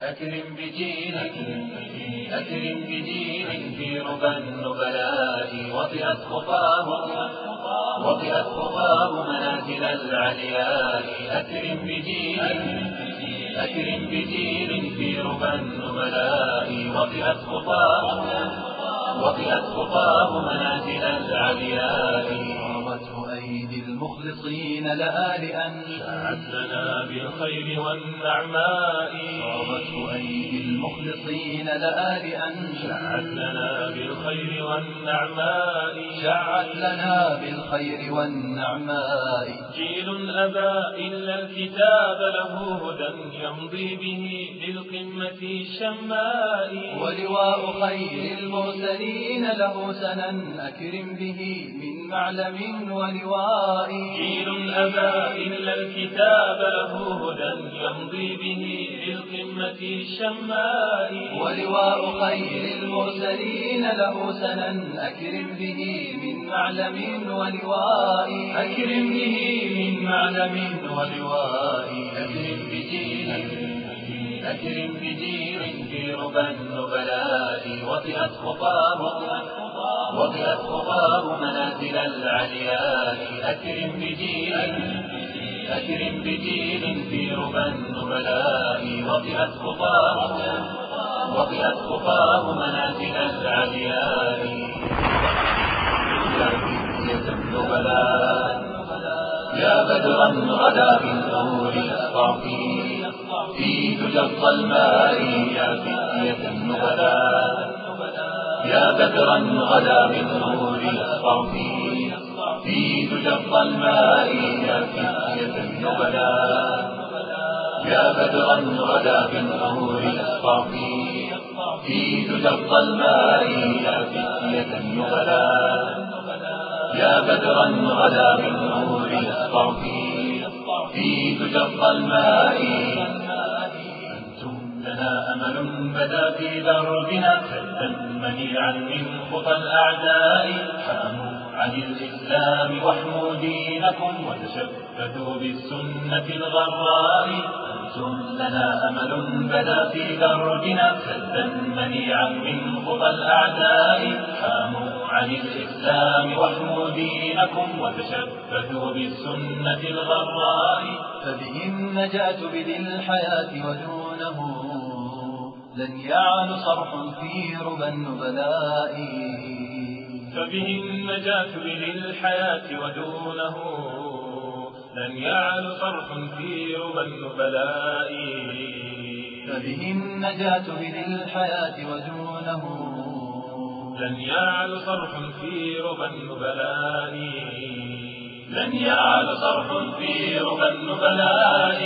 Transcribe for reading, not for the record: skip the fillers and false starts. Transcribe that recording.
أكرم بجيل في ربى النبلاء وطئت خطاه منازل العلياء. أكرم بجيل في ربى النبلاء وطئت خطاه منازل العلياء. قامته أيدي المخلصين لآلئا شاعت لنا بالخير والنعماء. قامته أيدي المخلصين لآلئا شاعت لنا بالخير والنعماء. شاعت لنا بالخير والنعماء. جيل أبى إلا الكتاب له هدى يمضي به للقمة الشماء. ولواء خير المرسلين له سنا أكرم به من معلم ولواء. جيل أبى إلا الكتاب له هدى يمضي به للقمة الشماء. ولواء خير المرسلين له سنا أكرم به من معلم ولواء. أكرم به من معلم ولواء. أكرم بجيل في ربى النبلاء وطئت خطاه منازل العلياء. أكرم بجيل في ربى النبلاء وطئت خطاه منازل العلياء. يا بدرا غدا بالنور يسطع في دجى الظلماء. يا فتية النبلاء يا بدرا غدا بالنور يسطع في دجى الظلماء. يا فتية النبلاء يا بدرا غدا بالنور يسطع في دجى الظلماء. يا فتية النبلاء يا بدرا غدا بالنور يسطع في دجى الظلماء. أنتم لنا أمل بدا في دربنا سدا منيعا من خطى الأعداء. حاموا عن الإسلام واحموا دينكم وتشبثوا بالسنة الغراء. أنتم لنا أمل بدا في دربنا سدا منيعا من خطى الأعداء. حاموا عن الإسلام واحموا دينكم وتشبثوا بالسنة الغراء. فبهم نجاة بذي الحياة ودونه لن يعل صرح في ربى النبلاء. فبهم نجاة بذي الحياة ودونه لن يعل صرح في ربى النبلاء. فبهم نجاة بذي الحياة ودونه لن يعل صرح في ربى النبلاء. لن يعل صرح في ربى النبلاء.